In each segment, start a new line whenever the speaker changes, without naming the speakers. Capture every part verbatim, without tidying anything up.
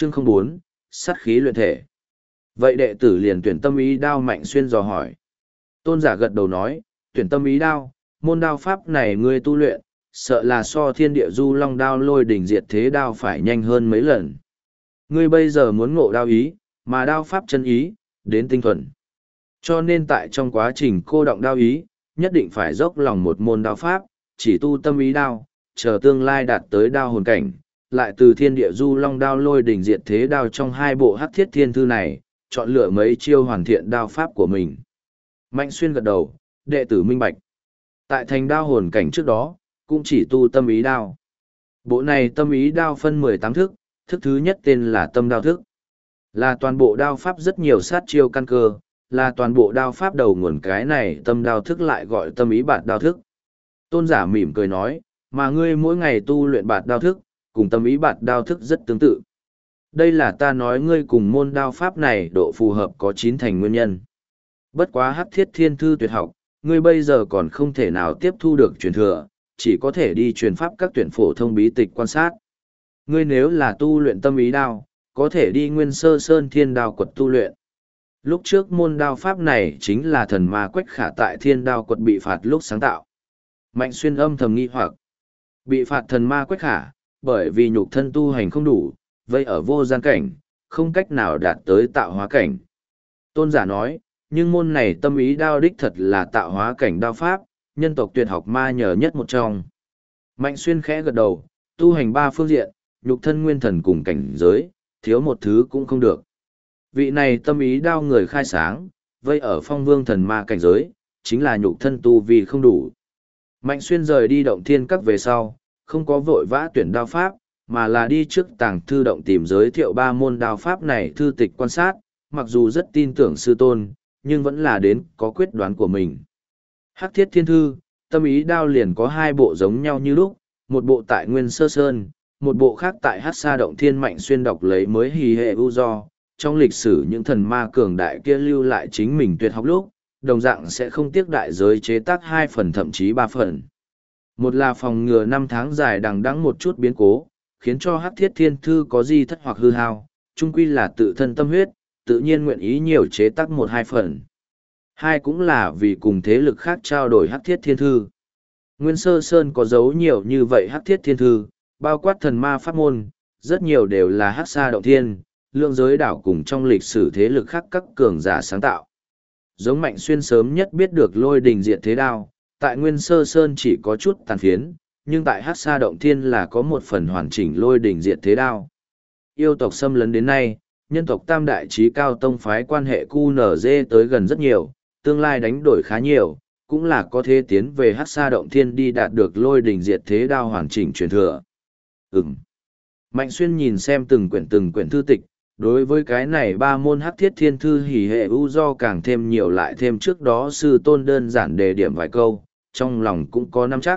Chương không bốn, sát khí luyện thể. Vậy đệ tử liền tuyển tâm ý đao. Mạnh Xuyên dò hỏi. Tôn giả gật đầu nói, tuyển tâm ý đao, môn đao pháp này ngươi tu luyện, sợ là so thiên địa du long đao lôi đỉnh diệt thế đao phải nhanh hơn mấy lần. Ngươi bây giờ muốn ngộ đao ý, mà đao pháp chân ý, đến tinh thuần. Cho nên tại trong quá trình cô động đao ý, nhất định phải dốc lòng một môn đao pháp, chỉ tu tâm ý đao, chờ tương lai đạt tới đao hồn cảnh, lại từ thiên địa du long đao lôi đỉnh diệt thế đao trong hai bộ hắc thiết thiên thư này, chọn lựa mấy chiêu hoàn thiện đao pháp của mình. Mạnh Xuyên gật đầu, đệ tử minh bạch. Tại thành đao hồn cảnh trước đó, cũng chỉ tu tâm ý đao. Bộ này tâm ý đao phân mười tám thức, thức thứ nhất tên là tâm đao thức. Là toàn bộ đao pháp rất nhiều sát chiêu căn cơ, là toàn bộ đao pháp đầu nguồn, cái này tâm đao thức lại gọi tâm ý bạt đao thức. Tôn giả mỉm cười nói, mà ngươi mỗi ngày tu luyện bạt đao thức, cùng tâm ý bạt đao thức rất tương tự. Đây là ta nói ngươi cùng môn đao pháp này độ phù hợp có chín thành nguyên nhân. Bất quá hắc thiết thiên thư tuyệt học, ngươi bây giờ còn không thể nào tiếp thu được truyền thừa, chỉ có thể đi truyền pháp các tuyển phổ thông bí tịch quan sát. Ngươi nếu là tu luyện tâm ý đao, có thể đi Nguyên Sơ Sơn Thiên Đao Quật tu luyện. Lúc trước môn đao pháp này chính là thần ma Quách Khả tại Thiên Đao Quật bị phạt lúc sáng tạo. Mạnh Xuyên âm thầm nghi hoặc, bị phạt thần ma Quách Khả, bởi vì nhục thân tu hành không đủ, vây ở vô gian cảnh, không cách nào đạt tới tạo hóa cảnh. Tôn giả nói, nhưng môn này tâm ý đao đích thật là tạo hóa cảnh đao pháp, nhân tộc tuyệt học ma nhờ nhất một trong. Mạnh Xuyên khẽ gật đầu, tu hành ba phương diện, nhục thân nguyên thần cùng cảnh giới, thiếu một thứ cũng không được. Vị này tâm ý đao người khai sáng, vây ở phong vương thần ma cảnh giới, chính là nhục thân tu vì không đủ. Mạnh Xuyên rời đi động thiên các về sau, không có vội vã tuyển đao pháp, mà là đi trước tàng thư động tìm giới thiệu ba môn đao pháp này thư tịch quan sát, mặc dù rất tin tưởng sư tôn, nhưng vẫn là đến có quyết đoán của mình. Hắc thiết thiên thư, tâm ý đao liền có hai bộ giống nhau như lúc, một bộ tại Nguyên Sơ Sơn, một bộ khác tại Hắc Sa Động Thiên. Mạnh Xuyên đọc lấy mới hì hệ u do, trong lịch sử những thần ma cường đại kia lưu lại chính mình tuyệt học lúc, đồng dạng sẽ không tiếc đại giới chế tác hai phần thậm chí ba phần. Một là phòng ngừa năm tháng dài đằng đẵng một chút biến cố, khiến cho Hắc thiết thiên thư có di thất hoặc hư hao, chung quy là tự thân tâm huyết, tự nhiên nguyện ý nhiều chế tác một hai phần. Hai cũng là vì cùng thế lực khác trao đổi Hắc thiết thiên thư. Nguyên Sơ Sơn có dấu nhiều như vậy Hắc thiết thiên thư, bao quát thần ma pháp môn, rất nhiều đều là Hắc Sa Động Thiên, lượng giới đảo cùng trong lịch sử thế lực khác các cường giả sáng tạo. Giống Mạnh Xuyên sớm nhất biết được lôi đình diệt thế đao, tại Nguyên Sơ Sơn chỉ có chút tàn phiến, nhưng tại Hắc Sa Động Thiên là có một phần hoàn chỉnh lôi đình diệt thế đao. Yêu tộc xâm lấn đến nay, nhân tộc tam đại trí cao tông phái quan hệ cu nở dê tới gần rất nhiều, tương lai đánh đổi khá nhiều, cũng là có thể tiến về Hắc Sa Động Thiên đi đạt được lôi đình diệt thế đao hoàn chỉnh truyền thừa. Ừm. Mạnh Xuyên nhìn xem từng quyển từng quyển thư tịch, đối với cái này ba môn Hắc thiết thiên thư hỉ hệ u do càng thêm nhiều lại thêm trước đó sư tôn đơn giản đề điểm vài câu, trong lòng cũng có nắm chắc.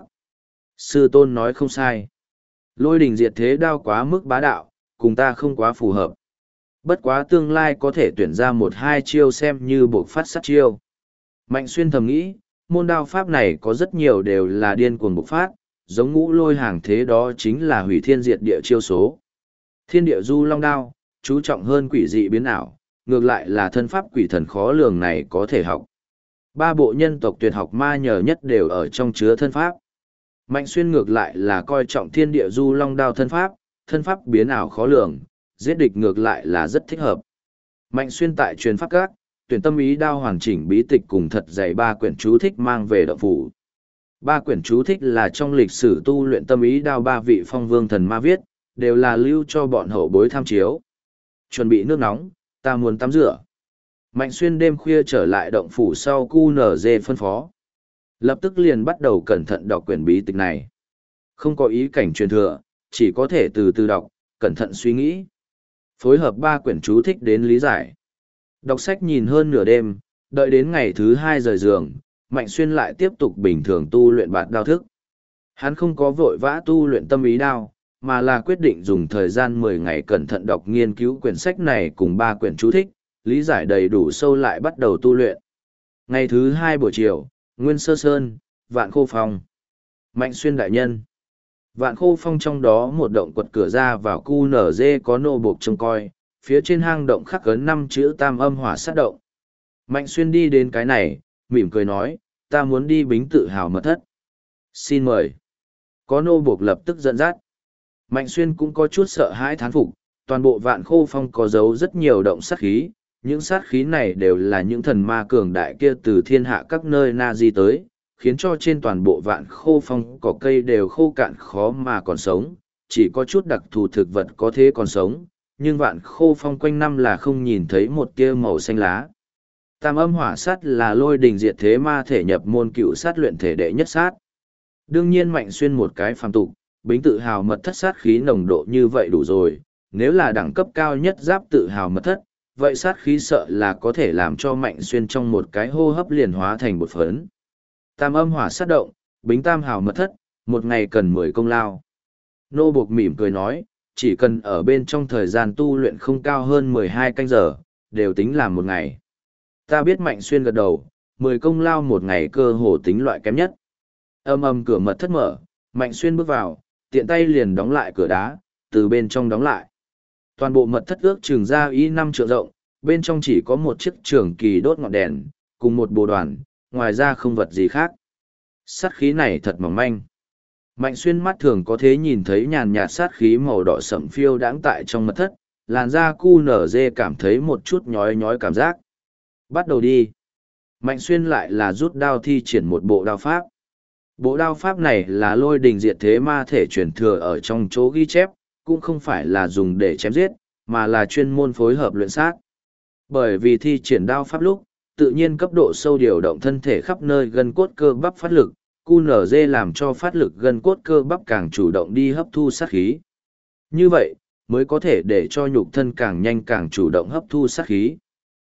Sư tôn nói không sai. Lôi đình diệt thế đao quá mức bá đạo, cùng ta không quá phù hợp. Bất quá tương lai có thể tuyển ra một hai chiêu xem như buộc phát sát chiêu. Mạnh Xuyên thầm nghĩ, môn đao pháp này có rất nhiều đều là điên cuồng bộc phát, giống ngũ lôi hàng thế đó chính là hủy thiên diệt địa chiêu số. Thiên địa du long đao, chú trọng hơn quỷ dị biến ảo, ngược lại là thân pháp quỷ thần khó lường này có thể học. Ba bộ nhân tộc tuyệt học ma nhờ nhất đều ở trong chứa thân pháp. Mạnh Xuyên ngược lại là coi trọng thiên địa du long đao thân pháp, thân pháp biến ảo khó lường, giết địch ngược lại là rất thích hợp. Mạnh Xuyên tại truyền pháp các, tuyển tâm ý đao hoàn chỉnh bí tịch cùng thật dày ba quyển chú thích mang về động phủ. Ba quyển chú thích là trong lịch sử tu luyện tâm ý đao ba vị phong vương thần ma viết, đều là lưu cho bọn hậu bối tham chiếu. Chuẩn bị nước nóng, ta muốn tắm rửa. Mạnh Xuyên đêm khuya trở lại động phủ sau cu nở dê phân phó. Lập tức liền bắt đầu cẩn thận đọc quyển bí tịch này. Không có ý cảnh truyền thừa, chỉ có thể từ từ đọc, cẩn thận suy nghĩ. Phối hợp ba quyển chú thích đến lý giải. Đọc sách nhìn hơn nửa đêm, đợi đến ngày thứ hai rời giường, Mạnh Xuyên lại tiếp tục bình thường tu luyện bạt đao thức. Hắn không có vội vã tu luyện tâm ý đao, mà là quyết định dùng thời gian mười ngày cẩn thận đọc nghiên cứu quyển sách này cùng ba quyển chú thích, lý giải đầy đủ sâu lại bắt đầu tu luyện. Ngày thứ hai buổi chiều, Nguyên Sơ Sơn, Vạn Khô Phong. Mạnh Xuyên đại nhân. Vạn Khô Phong trong đó một động quật cửa ra vào cu nở dê có nô buộc trông coi, phía trên hang động khắc ấn năm chữ tam âm hỏa sát động. Mạnh Xuyên đi đến cái này, mỉm cười nói, ta muốn đi bính tự hào mật thất. Xin mời. Có nô buộc lập tức dẫn dắt. Mạnh Xuyên cũng có chút sợ hãi thán phục, toàn bộ Vạn Khô Phong có giấu rất nhiều động sát khí, những sát khí này đều là những thần ma cường đại kia từ thiên hạ các nơi na di tới, khiến cho trên toàn bộ Vạn Khô Phong cỏ cây đều khô cạn khó mà còn sống, chỉ có chút đặc thù thực vật có thể còn sống, nhưng Vạn Khô Phong quanh năm là không nhìn thấy một tia màu xanh lá. Tam âm hỏa sát là lôi đình diệt thế ma thể nhập môn cựu sát luyện thể đệ nhất sát. Đương nhiên Mạnh Xuyên một cái phàm tục, bính tự hào mật thất sát khí nồng độ như vậy đủ rồi, nếu là đẳng cấp cao nhất giáp tự hào mật thất, vậy sát khí sợ là có thể làm cho Mạnh Xuyên trong một cái hô hấp liền hóa thành bột phấn. Tam âm hỏa sát động, bính tam hào mật thất, một ngày cần mười công lao. Nô buộc mỉm cười nói, chỉ cần ở bên trong thời gian tu luyện không cao hơn mười hai canh giờ, đều tính là một ngày. Ta biết Mạnh Xuyên gật đầu, mười công lao một ngày cơ hồ tính loại kém nhất. Âm âm cửa mật thất mở, Mạnh Xuyên bước vào, tiện tay liền đóng lại cửa đá, từ bên trong đóng lại. Toàn bộ mật thất ước chừng ra y năm trượng rộng, bên trong chỉ có một chiếc trường kỳ đốt ngọn đèn, cùng một bồ đoàn, ngoài ra không vật gì khác. Sát khí này thật mỏng manh. Mạnh Xuyên mắt thường có thể nhìn thấy nhàn nhạt sát khí màu đỏ sẫm phiêu đãng tại trong mật thất, làn da cu nở dê cảm thấy một chút nhói nhói cảm giác. Bắt đầu đi. Mạnh Xuyên lại là rút đao thi triển một bộ đao pháp. Bộ đao pháp này là lôi đình diệt thế ma thể truyền thừa ở trong chỗ ghi chép, cũng không phải là dùng để chém giết, mà là chuyên môn phối hợp luyện sát. Bởi vì thi triển đao pháp lúc, tự nhiên cấp độ sâu điều động thân thể khắp nơi gân cốt cơ bắp phát lực, cu nở dê làm cho phát lực gân cốt cơ bắp càng chủ động đi hấp thu sát khí. Như vậy, mới có thể để cho nhục thân càng nhanh càng chủ động hấp thu sát khí.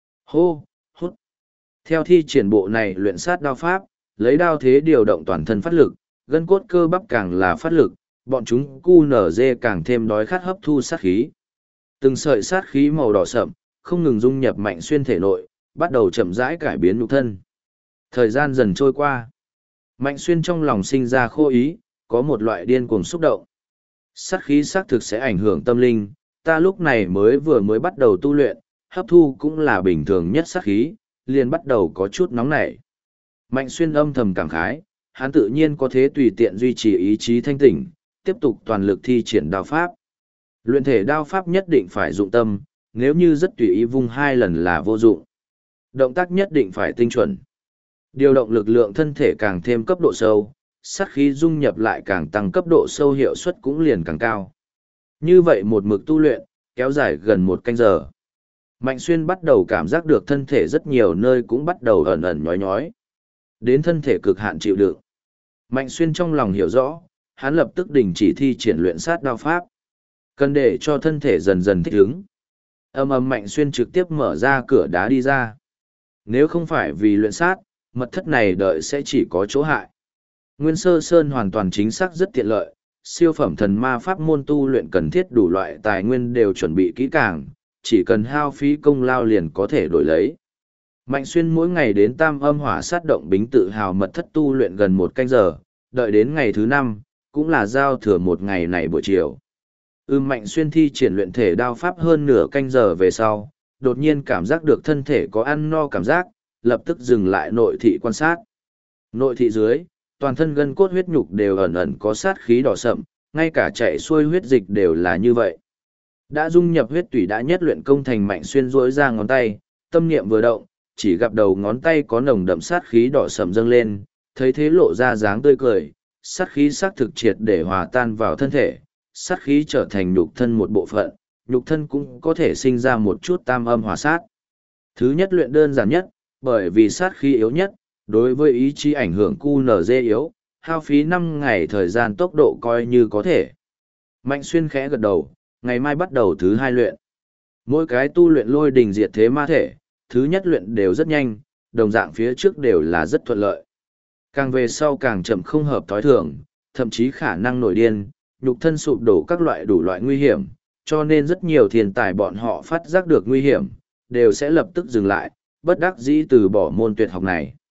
Hô, hút. Theo thi triển bộ này luyện sát đao pháp, lấy đao thế điều động toàn thân phát lực, gân cốt cơ bắp càng là phát lực, bọn chúng cu nở dê càng thêm đói khát hấp thu sát khí. Từng sợi sát khí màu đỏ sậm, không ngừng dung nhập Mạnh Xuyên thể nội, bắt đầu chậm rãi cải biến nhục thân. Thời gian dần trôi qua. Mạnh Xuyên trong lòng sinh ra khô ý, có một loại điên cuồng xúc động. Sát khí xác thực sẽ ảnh hưởng tâm linh, ta lúc này mới vừa mới bắt đầu tu luyện, hấp thu cũng là bình thường nhất sát khí, liền bắt đầu có chút nóng nảy. Mạnh Xuyên âm thầm cảm khái, hắn tự nhiên có thể tùy tiện duy trì ý chí thanh tỉnh, tiếp tục toàn lực thi triển đao pháp. Luyện thể đao pháp nhất định phải dụng tâm, nếu như rất tùy ý vung hai lần là vô dụng. Động tác nhất định phải tinh chuẩn. Điều động lực lượng thân thể càng thêm cấp độ sâu, sát khí dung nhập lại càng tăng cấp độ sâu, hiệu suất cũng liền càng cao. Như vậy một mực tu luyện, kéo dài gần một canh giờ. Mạnh Xuyên bắt đầu cảm giác được thân thể rất nhiều nơi cũng bắt đầu ẩn ẩn nhói nhói. Đến thân thể cực hạn chịu đựng. Mạnh Xuyên trong lòng hiểu rõ, hắn lập tức đình chỉ thi triển luyện sát đao pháp. Cần để cho thân thể dần dần thích ứng. Âm ầm Mạnh Xuyên trực tiếp mở ra cửa đá đi ra. Nếu không phải vì luyện sát, mật thất này đợi sẽ chỉ có chỗ hại. Nguyên Sơ Sơn hoàn toàn chính xác rất tiện lợi, siêu phẩm thần ma pháp môn tu luyện cần thiết đủ loại tài nguyên đều chuẩn bị kỹ càng, chỉ cần hao phí công lao liền có thể đổi lấy. Mạnh Xuyên mỗi ngày đến tam âm hỏa sát động bính tự hào mật thất tu luyện gần một canh giờ, đợi đến ngày thứ năm, cũng là giao thừa một ngày này buổi chiều. Ưm Mạnh Xuyên thi triển luyện thể đao pháp hơn nửa canh giờ về sau, đột nhiên cảm giác được thân thể có ăn no cảm giác, lập tức dừng lại nội thị quan sát. Nội thị dưới, toàn thân gân cốt huyết nhục đều ẩn ẩn có sát khí đỏ sậm, ngay cả chạy xuôi huyết dịch đều là như vậy. Đã dung nhập huyết tủy đã nhất luyện công thành Mạnh Xuyên duỗi ra ngón tay, tâm niệm vừa động, chỉ gặp đầu ngón tay có nồng đậm sát khí đỏ sậm dâng lên, thấy thế lộ ra dáng tươi cười, sát khí xác thực triệt để hòa tan vào thân thể, sát khí trở thành nhục thân một bộ phận, nhục thân cũng có thể sinh ra một chút tam âm hòa sát. Thứ nhất luyện đơn giản nhất, bởi vì sát khí yếu nhất, đối với ý chí ảnh hưởng cu nở dê yếu, hao phí năm ngày thời gian tốc độ coi như có thể. Mạnh Xuyên khẽ gật đầu, ngày mai bắt đầu thứ hai luyện. Mỗi cái tu luyện lôi đình diệt thế ma thể, thứ nhất luyện đều rất nhanh, đồng dạng phía trước đều là rất thuận lợi. Càng về sau càng chậm không hợp thói thường, thậm chí khả năng nổi điên, nhục thân sụp đổ các loại đủ loại nguy hiểm, cho nên rất nhiều thiên tài bọn họ phát giác được nguy hiểm, đều sẽ lập tức dừng lại, bất đắc dĩ từ bỏ môn tuyệt học này.